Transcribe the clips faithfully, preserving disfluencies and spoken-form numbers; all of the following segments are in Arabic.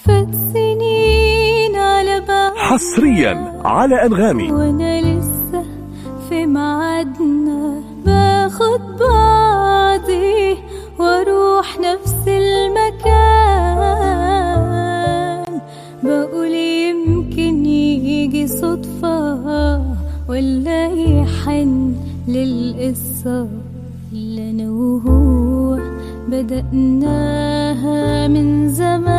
فات سنين على بعض حصريا على أنغامي، وانا لسه في ميعادنا باخد بعضي واروح نفس المكان. بقول يمكن يجي صدفة ولا يحن للقصة اللي انا وهو بدأناها من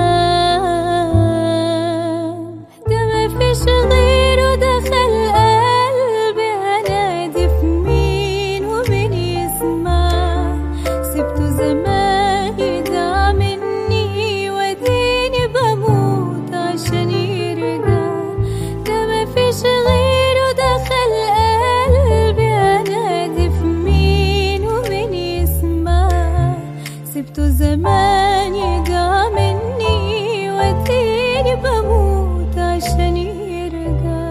زمان. ده مفيش غيره دخل قلبي، انادي في مين ومين يسمع. سبته زمان يضيع مني واديني بموت عشان يرجع. ده مفيش غيره دخل قلبي، انادي في مين ومين يسمع. سبته زمان يضيع مني واديني بموت عشان يرجع.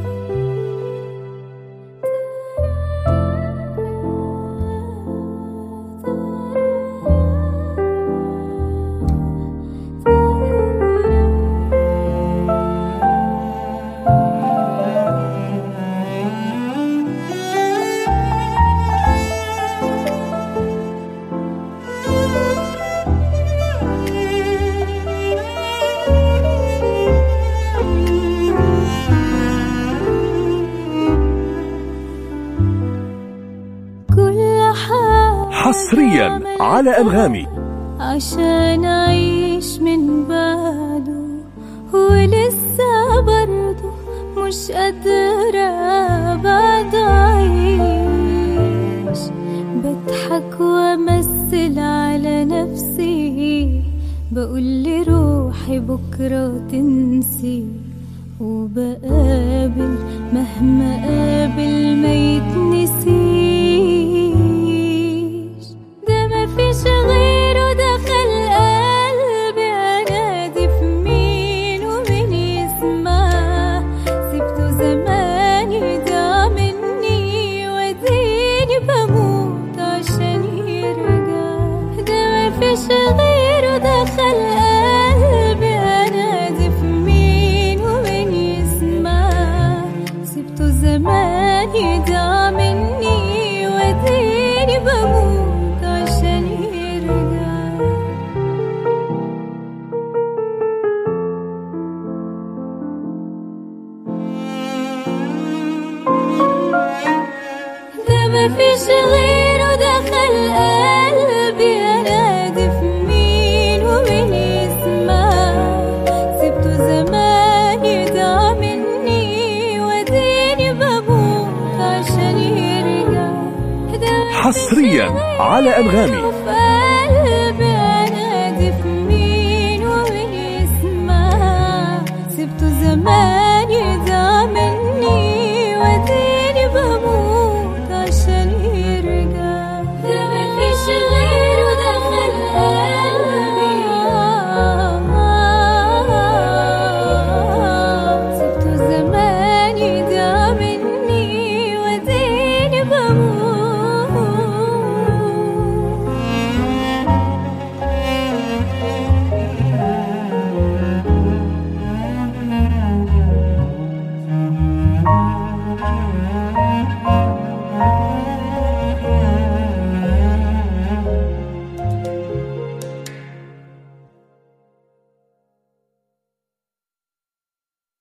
حصريا على أنغامي، عشان أعيش من بعده ولسه برضه مش قادرة بعد أعيش. بضحك وأمثل على نفسي، بقول لروحي بكرة تنسي. وبقابل مهما قابل ما يتنسيش. ده مفيش غيره دخل قلبي، انادي في مين ومين يسمع. سبته زمان يضيع مني واديني بموت عشان يرجع. ده مفيش غيره دخل قلبي، انادي في مين ومين يسمع. سبته زمان يضيع مني واديني بموت عشان يرجع. ده مفيش غيره دخل قلبي، انادي في مين ومين يسمع. سبته زمان يضيع مني واديني بموت عشان يرجع. حصريا على أنغامي.